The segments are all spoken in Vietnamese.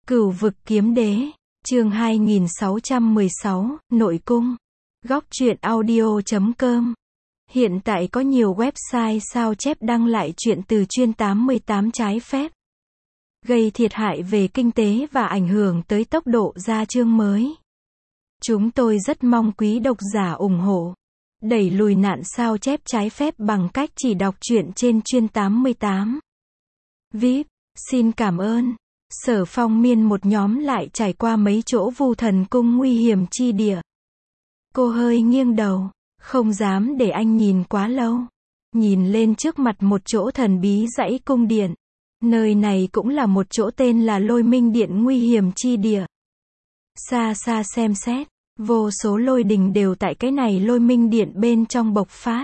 Cửu vực kiếm đế, chương 2616, nội cung. Góc truyện audio.com. Hiện tại có nhiều website sao chép đăng lại chuyện từ chuyên 88 trái phép, gây thiệt hại về kinh tế và ảnh hưởng tới tốc độ ra chương mới. Chúng tôi rất mong quý độc giả ủng hộ, đẩy lùi nạn sao chép trái phép bằng cách chỉ đọc truyện trên chuyên 88. VIP, xin cảm ơn. Sở Phong Miên một nhóm lại trải qua mấy chỗ Vu Thần Cung nguy hiểm chi địa. Cô hơi nghiêng đầu, không dám để anh nhìn quá lâu. Nhìn lên trước mặt một chỗ thần bí dãy cung điện. Nơi này cũng là một chỗ tên là Lôi Minh Điện nguy hiểm chi địa. Xa xa xem xét, vô số lôi đình đều tại cái này Lôi Minh Điện bên trong bộc phát.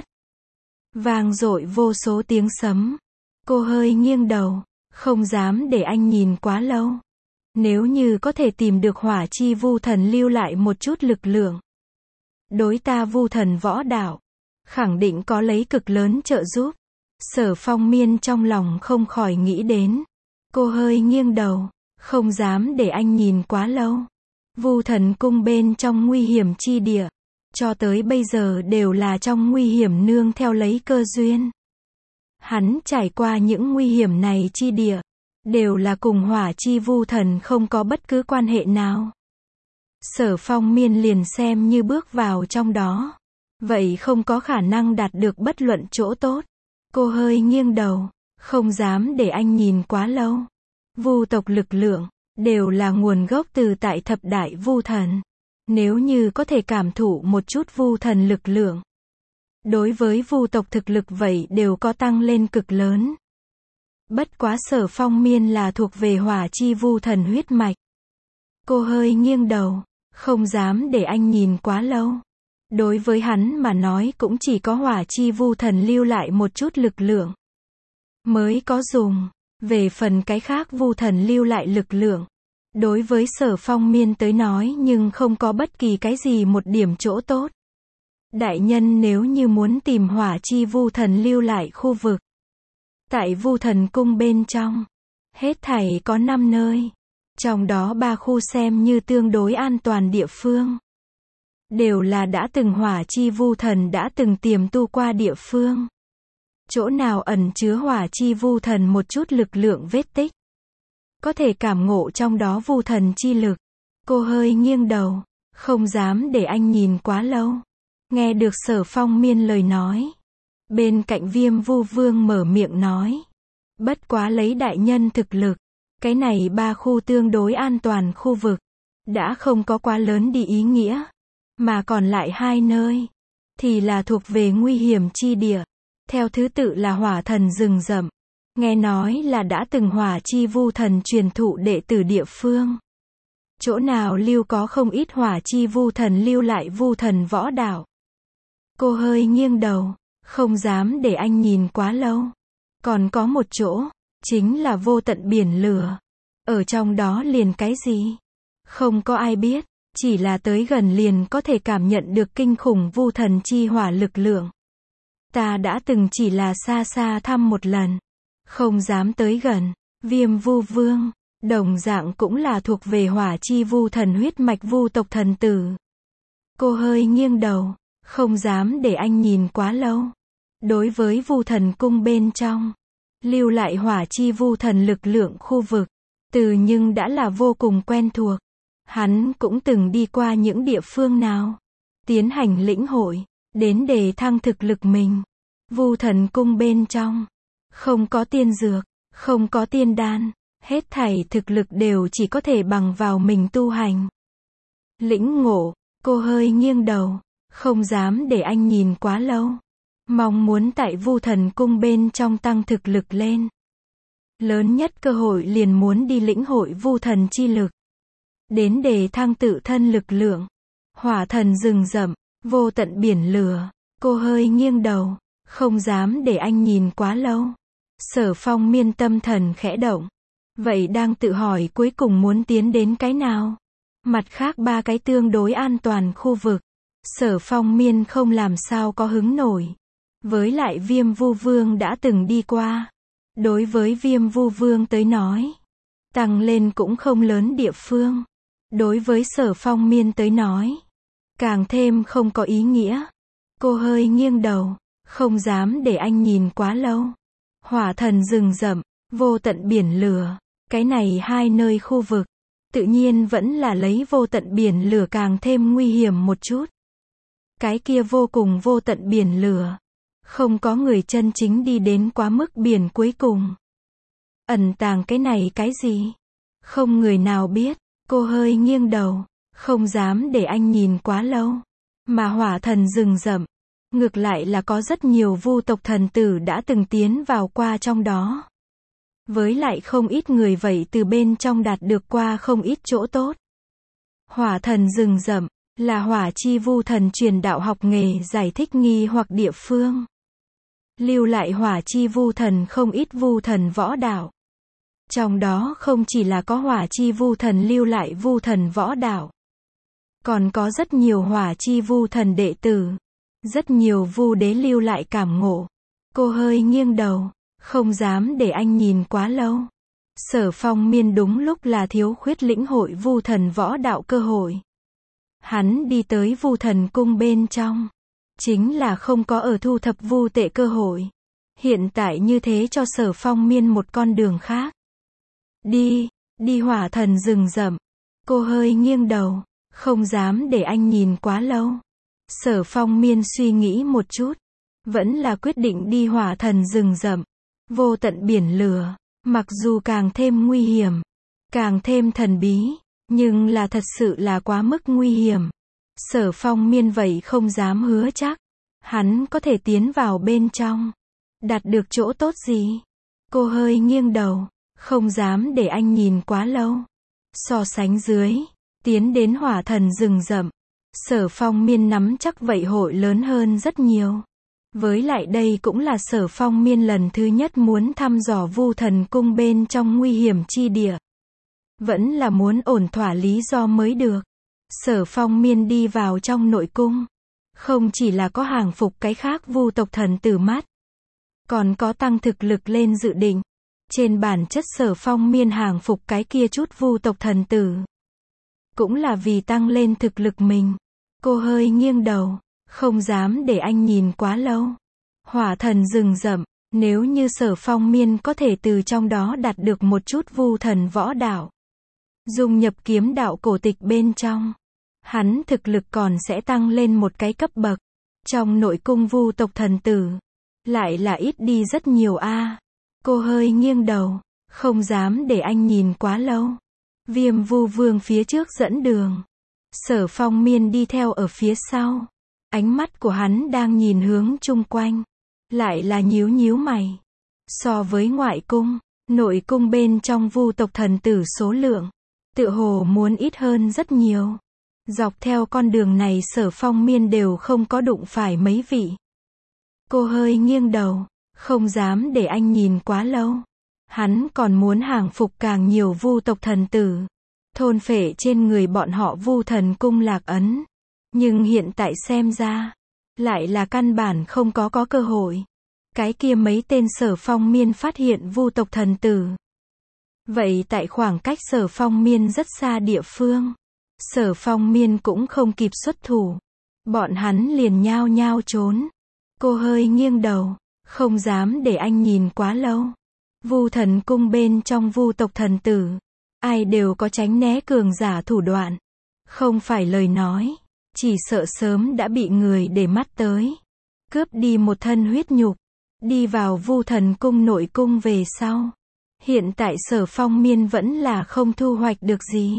Vang dội vô số tiếng sấm. Cô hơi nghiêng đầu, không dám để anh nhìn quá lâu. Nếu như có thể tìm được hỏa chi vu thần lưu lại một chút lực lượng, đối ta vu thần võ đạo, khẳng định có lấy cực lớn trợ giúp. Sở Phong Miên trong lòng không khỏi nghĩ đến. Cô hơi nghiêng đầu, không dám để anh nhìn quá lâu. Vu Thần Cung bên trong nguy hiểm chi địa, cho tới bây giờ đều là trong nguy hiểm nương theo lấy cơ duyên. Hắn trải qua những nguy hiểm này chi địa, đều là cùng hỏa chi vu thần không có bất cứ quan hệ nào. Sở Phong Miên liền xem như bước vào trong đó, vậy không có khả năng đạt được bất luận chỗ tốt. Cô hơi nghiêng đầu, không dám để anh nhìn quá lâu. Vu tộc lực lượng, đều là nguồn gốc từ tại thập đại vu thần. Nếu như có thể cảm thụ một chút vu thần lực lượng, đối với vu tộc thực lực vậy đều có tăng lên cực lớn. Bất quá Sở Phong Miên là thuộc về hỏa chi vu thần huyết mạch. Cô hơi nghiêng đầu, không dám để anh nhìn quá lâu. Đối với hắn mà nói cũng chỉ có hỏa chi vu thần lưu lại một chút lực lượng mới có dùng. Về phần cái khác vu thần lưu lại lực lượng, đối với Sở Phong Miên tới nói nhưng không có bất kỳ cái gì một điểm chỗ tốt. Đại nhân nếu như muốn tìm hỏa chi vu thần lưu lại khu vực, tại Vu Thần Cung bên trong, hết thảy có 5 nơi. Trong đó 3 khu xem như tương đối an toàn địa phương. Đều là đã từng hỏa chi vu thần đã từng tiềm tu qua địa phương. Chỗ nào ẩn chứa hỏa chi vu thần một chút lực lượng vết tích, có thể cảm ngộ trong đó vu thần chi lực. Cô hơi nghiêng đầu, không dám để anh nhìn quá lâu. Nghe được Sở Phong Miên lời nói, bên cạnh Viêm Vu Vương mở miệng nói. Bất quá lấy đại nhân thực lực, cái này 3 khu tương đối an toàn khu vực, đã không có quá lớn đi ý nghĩa. Mà còn lại 2 nơi, thì là thuộc về nguy hiểm chi địa. Theo thứ tự là hỏa thần rừng rậm. Nghe nói là đã từng hỏa chi vu thần truyền thụ đệ tử địa phương. Chỗ nào lưu có không ít hỏa chi vu thần lưu lại vu thần võ đạo. Cô hơi nghiêng đầu, không dám để anh nhìn quá lâu. Còn có một chỗ, chính là vô tận biển lửa. Ở trong đó liền cái gì? Không có ai biết, chỉ là tới gần liền có thể cảm nhận được kinh khủng vu thần chi hỏa lực lượng. Ta đã từng chỉ là xa xa thăm một lần, không dám tới gần. Viêm Vu Vương, đồng dạng cũng là thuộc về hỏa chi vu thần huyết mạch vu tộc thần tử. Cô hơi nghiêng đầu, không dám để anh nhìn quá lâu. Đối với Vu Thần Cung bên trong, lưu lại hỏa chi vu thần lực lượng khu vực, từ nhưng đã là vô cùng quen thuộc. Hắn cũng từng đi qua những địa phương nào, tiến hành lĩnh hội, đến để thăng thực lực mình. Vu Thần Cung bên trong, không có tiên dược, không có tiên đan, hết thảy thực lực đều chỉ có thể bằng vào mình tu hành. Lĩnh ngộ, cô hơi nghiêng đầu, không dám để anh nhìn quá lâu. Mong muốn tại Vu Thần Cung bên trong tăng thực lực lên. Lớn nhất cơ hội liền muốn đi lĩnh hội vu thần chi lực, đến để thăng tự thân lực lượng. Hỏa thần rừng rậm, vô tận biển lửa. Cô hơi nghiêng đầu, không dám để anh nhìn quá lâu. Sở Phong Miên tâm thần khẽ động. Vậy đang tự hỏi cuối cùng muốn tiến đến cái nào? Mặt khác 3 cái tương đối an toàn khu vực, Sở Phong Miên không làm sao có hứng nổi. Với lại Viêm Vu Vương đã từng đi qua. Đối với Viêm Vu Vương tới nói, tăng lên cũng không lớn địa phương. Đối với Sở Phong Miên tới nói, càng thêm không có ý nghĩa. Cô hơi nghiêng đầu, không dám để anh nhìn quá lâu. Hỏa thần rừng rậm, vô tận biển lửa, cái này hai nơi khu vực, tự nhiên vẫn là lấy vô tận biển lửa càng thêm nguy hiểm một chút. Cái kia vô cùng vô tận biển lửa, không có người chân chính đi đến quá mức biển cuối cùng. Ẩn tàng cái này cái gì? Không người nào biết. Cô hơi nghiêng đầu, không dám để anh nhìn quá lâu. Mà hỏa thần rừng rậm, ngược lại là có rất nhiều vu tộc thần tử đã từng tiến vào qua trong đó. Với lại không ít người vậy từ bên trong đạt được qua không ít chỗ tốt. Hỏa thần rừng rậm, là hỏa chi vu thần truyền đạo học nghề giải thích nghi hoặc địa phương. Lưu lại hỏa chi vu thần không ít vu thần võ đạo. Trong đó không chỉ là có hỏa chi vu thần lưu lại vu thần võ đạo. Còn có rất nhiều hỏa chi vu thần đệ tử. Rất nhiều vu đế lưu lại cảm ngộ. Cô hơi nghiêng đầu, không dám để anh nhìn quá lâu. Sở Phong Miên đúng lúc là thiếu khuyết lĩnh hội vu thần võ đạo cơ hội. Hắn đi tới vu thần cung bên trong. Chính là không có ở thu thập vu tệ cơ hội. Hiện tại như thế cho Sở Phong Miên một con đường khác. Đi hỏa thần rừng rậm. Cô hơi nghiêng đầu, không dám để anh nhìn quá lâu. Sở Phong Miên suy nghĩ một chút, vẫn là quyết định đi hỏa thần rừng rậm. Vô tận biển lửa, mặc dù càng thêm nguy hiểm, càng thêm thần bí, nhưng là thật sự là quá mức nguy hiểm. Sở Phong Miên vậy không dám hứa chắc, hắn có thể tiến vào bên trong, đạt được chỗ tốt gì. Cô hơi nghiêng đầu, không dám để anh nhìn quá lâu. So sánh dưới, tiến đến hỏa thần rừng rậm, Sở Phong Miên nắm chắc vậy hội lớn hơn rất nhiều. Với lại đây cũng là Sở Phong Miên lần thứ nhất muốn thăm dò vu thần cung bên trong nguy hiểm chi địa. Vẫn là muốn ổn thỏa lý do mới được. Sở Phong Miên đi vào trong nội cung. Không chỉ là có hàng phục cái khác vu tộc thần tử mắt, còn có tăng thực lực lên dự định. Trên bản chất Sở Phong Miên hàng phục cái kia chút vu tộc thần tử, cũng là vì tăng lên thực lực mình. Cô hơi nghiêng đầu, không dám để anh nhìn quá lâu. Hỏa thần rừng rậm, nếu như Sở Phong Miên có thể từ trong đó đạt được một chút vu thần võ đạo, dung nhập kiếm đạo cổ tịch bên trong, hắn thực lực còn sẽ tăng lên một cái cấp bậc. Trong nội cung vu tộc thần tử, lại là ít đi rất nhiều a. Cô hơi nghiêng đầu, không dám để anh nhìn quá lâu. Viêm vu vương phía trước dẫn đường. Sở Phong Miên đi theo ở phía sau. Ánh mắt của hắn đang nhìn hướng chung quanh. Lại là nhíu nhíu mày. So với ngoại cung, nội cung bên trong vu tộc thần tử số lượng, tựa hồ muốn ít hơn rất nhiều. Dọc theo con đường này Sở Phong Miên đều không có đụng phải mấy vị. Cô hơi nghiêng đầu, không dám để anh nhìn quá lâu. Hắn còn muốn hàng phục càng nhiều vu tộc thần tử, thôn phệ trên người bọn họ vu thần cung lạc ấn. Nhưng hiện tại xem ra, lại là căn bản không có cơ hội. Cái kia mấy tên Sở Phong Miên phát hiện vu tộc thần tử. Vậy tại khoảng cách Sở Phong Miên rất xa địa phương, Sở Phong Miên cũng không kịp xuất thủ. Bọn hắn liền nhao nhao trốn. Cô hơi nghiêng đầu, không dám để anh nhìn quá lâu. Vu thần cung bên trong vu tộc thần tử, ai đều có tránh né cường giả thủ đoạn. Không phải lời nói, chỉ sợ sớm đã bị người để mắt tới, cướp đi một thân huyết nhục. Đi vào vu thần cung nội cung về sau, hiện tại Sở Phong Miên vẫn là không thu hoạch được gì.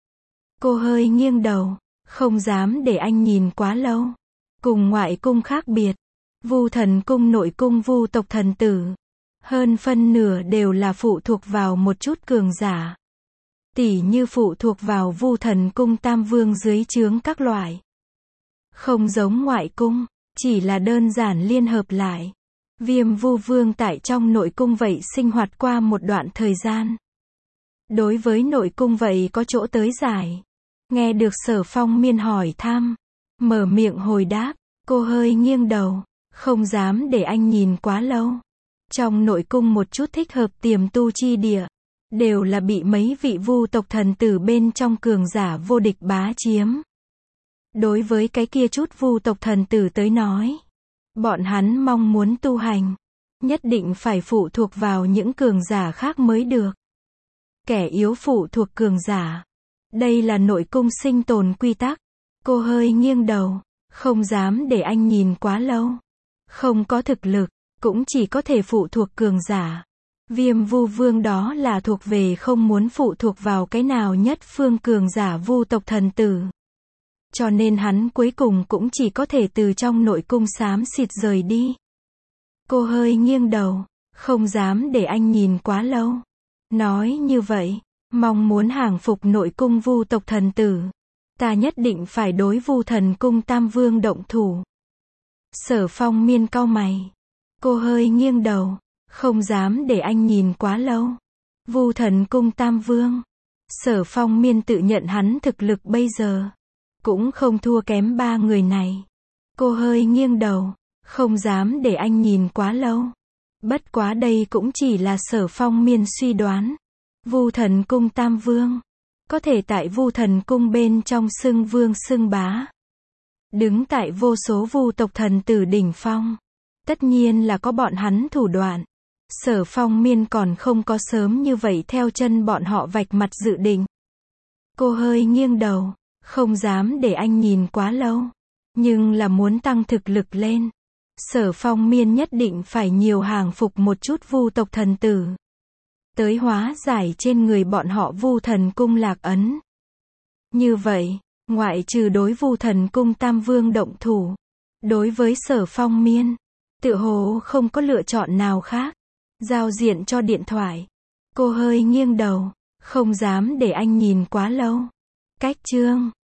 Cô hơi nghiêng đầu, không dám để anh nhìn quá lâu. Cùng ngoại cung khác biệt, vu thần cung nội cung vu tộc thần tử, hơn phân nửa đều là phụ thuộc vào một chút cường giả. Tỉ như phụ thuộc vào vu thần cung tam vương dưới trướng các loại. Không giống ngoại cung, chỉ là đơn giản liên hợp lại. Viêm vu vương tại trong nội cung vậy sinh hoạt qua một đoạn thời gian. Đối với nội cung vậy có chỗ tới giải. Nghe được Sở Phong Miên hỏi thăm, mở miệng hồi đáp, cô hơi nghiêng đầu, không dám để anh nhìn quá lâu. Trong nội cung một chút thích hợp tiềm tu chi địa, đều là bị mấy vị vu tộc thần tử bên trong cường giả vô địch bá chiếm. Đối với cái kia chút vu tộc thần tử tới nói, bọn hắn mong muốn tu hành, nhất định phải phụ thuộc vào những cường giả khác mới được. Kẻ yếu phụ thuộc cường giả. Đây là nội cung sinh tồn quy tắc. Cô hơi nghiêng đầu, không dám để anh nhìn quá lâu. Không có thực lực, cũng chỉ có thể phụ thuộc cường giả. Viêm vu vương đó là thuộc về không muốn phụ thuộc vào cái nào nhất phương cường giả vu tộc thần tử. Cho nên hắn cuối cùng cũng chỉ có thể từ trong nội cung xám xịt rời đi. Cô hơi nghiêng đầu, không dám để anh nhìn quá lâu. Nói như vậy, mong muốn hàng phục nội cung vu tộc thần tử, ta nhất định phải đối vu thần cung Tam Vương động thủ. Sở Phong Miên cau mày. Cô hơi nghiêng đầu, không dám để anh nhìn quá lâu. Vu thần cung Tam Vương. Sở Phong Miên tự nhận hắn thực lực bây giờ cũng không thua kém ba người này. Cô hơi nghiêng đầu, không dám để anh nhìn quá lâu. Bất quá đây cũng chỉ là Sở Phong Miên suy đoán. Vu thần cung Tam Vương, có thể tại Vu thần cung bên trong xưng vương xưng bá, đứng tại vô số vu tộc thần tử đỉnh phong, tất nhiên là có bọn hắn thủ đoạn. Sở Phong Miên còn không có sớm như vậy theo chân bọn họ vạch mặt dự định. Cô hơi nghiêng đầu, không dám để anh nhìn quá lâu, nhưng là muốn tăng thực lực lên, Sở Phong Miên nhất định phải nhiều hàng phục một chút vu tộc thần tử, tới hóa giải trên người bọn họ vu thần cung lạc ấn. Như vậy, ngoại trừ đối vu thần cung Tam Vương động thủ, đối với Sở Phong Miên, tựa hồ không có lựa chọn nào khác. Giao diện cho điện thoại. Cô hơi nghiêng đầu, không dám để anh nhìn quá lâu. Cách chương